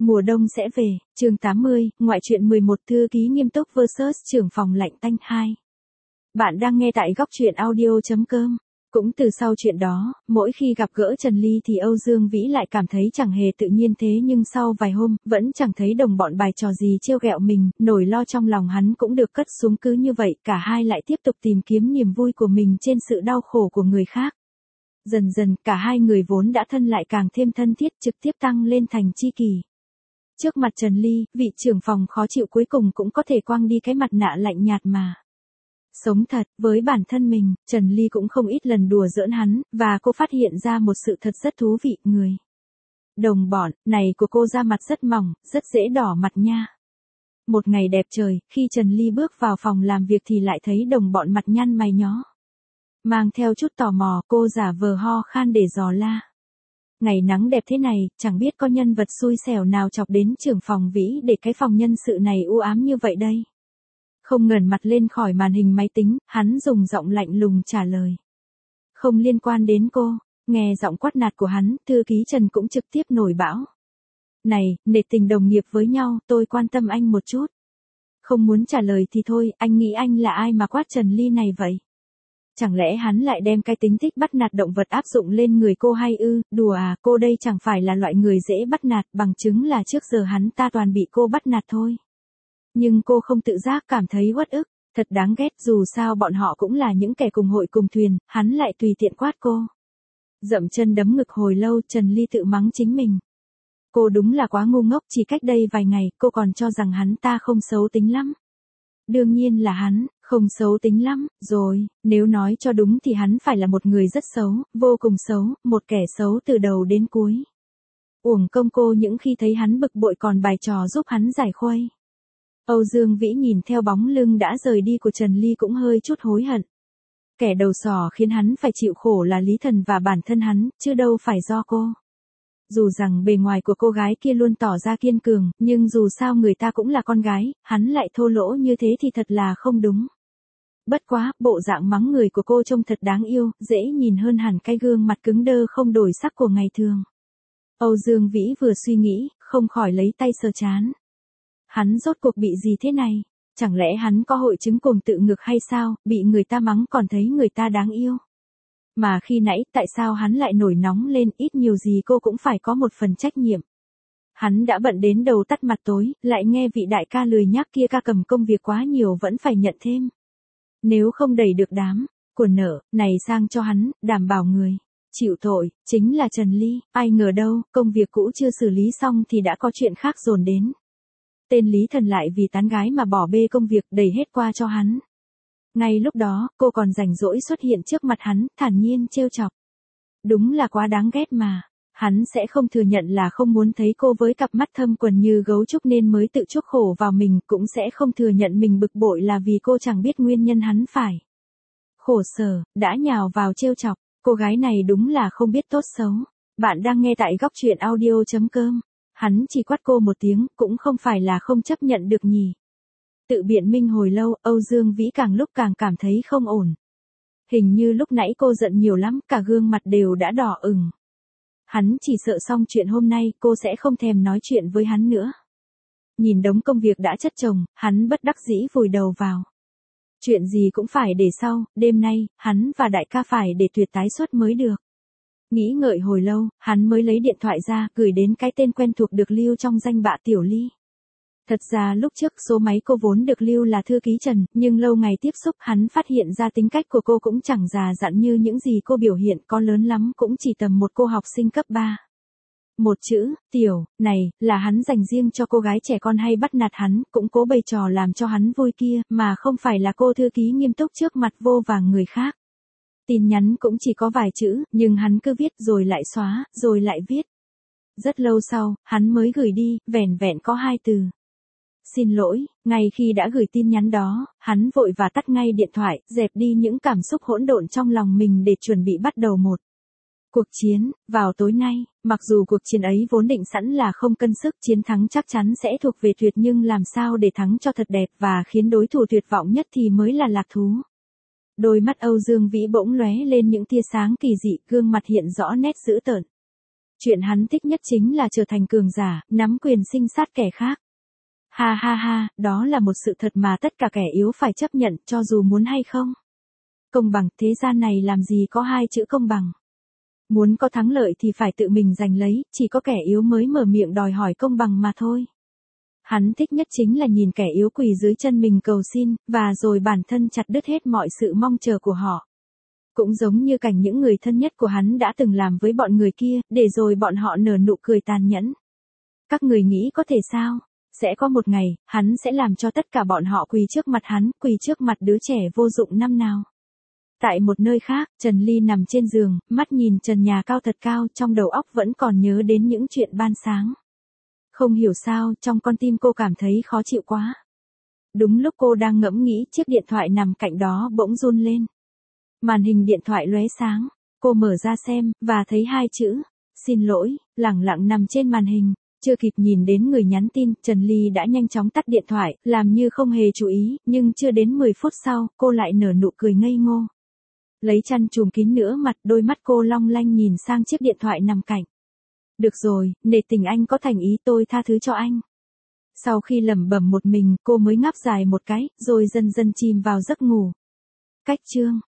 Mùa đông sẽ về, chương 80, ngoại truyện 11 thư ký nghiêm túc vs trưởng phòng lạnh tanh 2. Bạn đang nghe tại góc truyện audio.com. Cũng từ sau chuyện đó, mỗi khi gặp gỡ Trần Ly thì Âu Dương Vĩ lại cảm thấy chẳng hề tự nhiên thế, nhưng sau vài hôm, vẫn chẳng thấy đồng bọn bài trò gì trêu ghẹo mình, nỗi lo trong lòng hắn cũng được cất xuống. Cứ như vậy, cả hai lại tiếp tục tìm kiếm niềm vui của mình trên sự đau khổ của người khác. Dần dần, cả hai người vốn đã thân lại càng thêm thân thiết, trực tiếp tăng lên thành tri kỷ. Trước mặt Trần Ly, vị trưởng phòng khó chịu cuối cùng cũng có thể quăng đi cái mặt nạ lạnh nhạt mà. Sống thật, với bản thân mình, Trần Ly cũng không ít lần đùa giỡn hắn, và cô phát hiện ra một sự thật rất thú vị, người đồng bọn này của cô da mặt rất mỏng, rất dễ đỏ mặt nha. Một ngày đẹp trời, khi Trần Ly bước vào phòng làm việc thì lại thấy đồng bọn mặt nhăn mày nhó. Mang theo chút tò mò, cô giả vờ ho khan để dò la. Ngày nắng đẹp thế này, chẳng biết có nhân vật xui xẻo nào chọc đến trưởng phòng Vĩ để cái phòng nhân sự này u ám như vậy đây. Không ngẩng mặt lên khỏi màn hình máy tính, hắn dùng giọng lạnh lùng trả lời. Không liên quan đến cô. Nghe giọng quát nạt của hắn, thư ký Trần cũng trực tiếp nổi bão. Này, nể tình đồng nghiệp với nhau, tôi quan tâm anh một chút. Không muốn trả lời thì thôi, anh nghĩ anh là ai mà quát Trần Ly này vậy? Chẳng lẽ hắn lại đem cái tính thích bắt nạt động vật áp dụng lên người cô hay ư? Đùa à, cô đây chẳng phải là loại người dễ bắt nạt, bằng chứng là trước giờ hắn ta toàn bị cô bắt nạt thôi. Nhưng cô không tự giác cảm thấy uất ức, thật đáng ghét, dù sao bọn họ cũng là những kẻ cùng hội cùng thuyền, hắn lại tùy tiện quát cô. Dậm chân đấm ngực hồi lâu, Trần Ly tự mắng chính mình. Cô đúng là quá ngu ngốc, chỉ cách đây vài ngày, cô còn cho rằng hắn ta không xấu tính lắm. Đương nhiên là hắn, không xấu tính lắm, rồi, nếu nói cho đúng thì hắn phải là một người rất xấu, vô cùng xấu, một kẻ xấu từ đầu đến cuối. Uổng công cô những khi thấy hắn bực bội còn bài trò giúp hắn giải khuây. Âu Dương Vĩ nhìn theo bóng lưng đã rời đi của Trần Ly cũng hơi chút hối hận. Kẻ đầu sỏ khiến hắn phải chịu khổ là Lý Thần và bản thân hắn, chứ đâu phải do cô. Dù rằng bề ngoài của cô gái kia luôn tỏ ra kiên cường, nhưng dù sao người ta cũng là con gái, hắn lại thô lỗ như thế thì thật là không đúng. Bất quá, bộ dạng mắng người của cô trông thật đáng yêu, dễ nhìn hơn hẳn cái gương mặt cứng đơ không đổi sắc của ngày thường. Âu Dương Vĩ vừa suy nghĩ, không khỏi lấy tay sờ trán. Hắn rốt cuộc bị gì thế này? Chẳng lẽ hắn có hội chứng cuồng tự ngược hay sao, bị người ta mắng còn thấy người ta đáng yêu? Mà khi nãy, tại sao hắn lại nổi nóng lên, ít nhiều gì cô cũng phải có một phần trách nhiệm. Hắn đã bận đến đầu tắt mặt tối, lại nghe vị đại ca lười nhác kia ca cầm công việc quá nhiều vẫn phải nhận thêm. Nếu không đẩy được đám của nợ này sang cho hắn, đảm bảo người chịu tội chính là Trần Ly. Ai ngờ đâu, công việc cũ chưa xử lý xong thì đã có chuyện khác dồn đến. Tên Lý Thần lại vì tán gái mà bỏ bê công việc, đẩy hết qua cho hắn. Ngay lúc đó, cô còn rảnh rỗi xuất hiện trước mặt hắn, thản nhiên trêu chọc. Đúng là quá đáng ghét mà. Hắn sẽ không thừa nhận là không muốn thấy cô với cặp mắt thâm quầng như gấu trúc nên mới tự chuốc khổ vào mình, cũng sẽ không thừa nhận mình bực bội là vì cô chẳng biết nguyên nhân hắn phải khổ sở, đã nhào vào trêu chọc. Cô gái này đúng là không biết tốt xấu. Bạn đang nghe tại góc truyện audio.com. Hắn chỉ quát cô một tiếng, cũng không phải là không chấp nhận được nhỉ. Tự biện minh hồi lâu, Âu Dương Vĩ càng lúc càng cảm thấy không ổn. Hình như lúc nãy cô giận nhiều lắm, cả gương mặt đều đã đỏ ửng. Hắn chỉ sợ xong chuyện hôm nay, cô sẽ không thèm nói chuyện với hắn nữa. Nhìn đống công việc đã chất chồng, hắn bất đắc dĩ vùi đầu vào. Chuyện gì cũng phải để sau, đêm nay, hắn và đại ca phải để tuyệt tái xuất mới được. Nghĩ ngợi hồi lâu, hắn mới lấy điện thoại ra, gửi đến cái tên quen thuộc được lưu trong danh bạ Tiểu Ly. Thật ra lúc trước số máy cô vốn được lưu là thư ký Trần, nhưng lâu ngày tiếp xúc hắn phát hiện ra tính cách của cô cũng chẳng già dặn như những gì cô biểu hiện, có lớn lắm cũng chỉ tầm một cô học sinh cấp 3. Một chữ, Tiểu, này, là hắn dành riêng cho cô gái trẻ con hay bắt nạt hắn, cũng cố bày trò làm cho hắn vui kia, mà không phải là cô thư ký nghiêm túc trước mặt vô vàng người khác. Tin nhắn cũng chỉ có vài chữ, nhưng hắn cứ viết rồi lại xóa, rồi lại viết. Rất lâu sau, hắn mới gửi đi, vẻn vẹn có 2 từ. Xin lỗi. Ngay khi đã gửi tin nhắn đó, hắn vội và tắt ngay điện thoại, dẹp đi những cảm xúc hỗn độn trong lòng mình để chuẩn bị bắt đầu một cuộc chiến. Vào tối nay, mặc dù cuộc chiến ấy vốn định sẵn là không cân sức, chiến thắng chắc chắn sẽ thuộc về Tuyệt, nhưng làm sao để thắng cho thật đẹp và khiến đối thủ tuyệt vọng nhất thì mới là lạc thú. Đôi mắt Âu Dương Vĩ bỗng lóe lên những tia sáng kỳ dị, gương mặt hiện rõ nét dữ tợn. Chuyện hắn thích nhất chính là trở thành cường giả, nắm quyền sinh sát kẻ khác. Ha ha ha, đó là một sự thật mà tất cả kẻ yếu phải chấp nhận, cho dù muốn hay không. Công bằng, thế gian này làm gì có hai chữ công bằng. Muốn có thắng lợi thì phải tự mình giành lấy, chỉ có kẻ yếu mới mở miệng đòi hỏi công bằng mà thôi. Hắn thích nhất chính là nhìn kẻ yếu quỳ dưới chân mình cầu xin, và rồi bản thân chặt đứt hết mọi sự mong chờ của họ. Cũng giống như cảnh những người thân nhất của hắn đã từng làm với bọn người kia, để rồi bọn họ nở nụ cười tàn nhẫn. Các người nghĩ có thể sao? Sẽ có một ngày, hắn sẽ làm cho tất cả bọn họ quỳ trước mặt hắn, quỳ trước mặt đứa trẻ vô dụng năm nào. Tại một nơi khác, Trần Ly nằm trên giường, mắt nhìn trần nhà cao thật cao, trong đầu óc vẫn còn nhớ đến những chuyện ban sáng. Không hiểu sao, trong con tim cô cảm thấy khó chịu quá. Đúng lúc cô đang ngẫm nghĩ, chiếc điện thoại nằm cạnh đó bỗng run lên. Màn hình điện thoại lóe sáng, cô mở ra xem, và thấy hai chữ, xin lỗi, lẳng lặng nằm trên màn hình. Chưa kịp nhìn đến người nhắn tin, Trần Ly đã nhanh chóng tắt điện thoại, làm như không hề chú ý, nhưng chưa đến 10 phút sau, cô lại nở nụ cười ngây ngô. Lấy chăn trùm kín nửa mặt, đôi mắt cô long lanh nhìn sang chiếc điện thoại nằm cạnh. Được rồi, nể tình anh có thành ý, tôi tha thứ cho anh. Sau khi lẩm bẩm một mình, cô mới ngáp dài một cái, rồi dần dần chìm vào giấc ngủ. Cách chương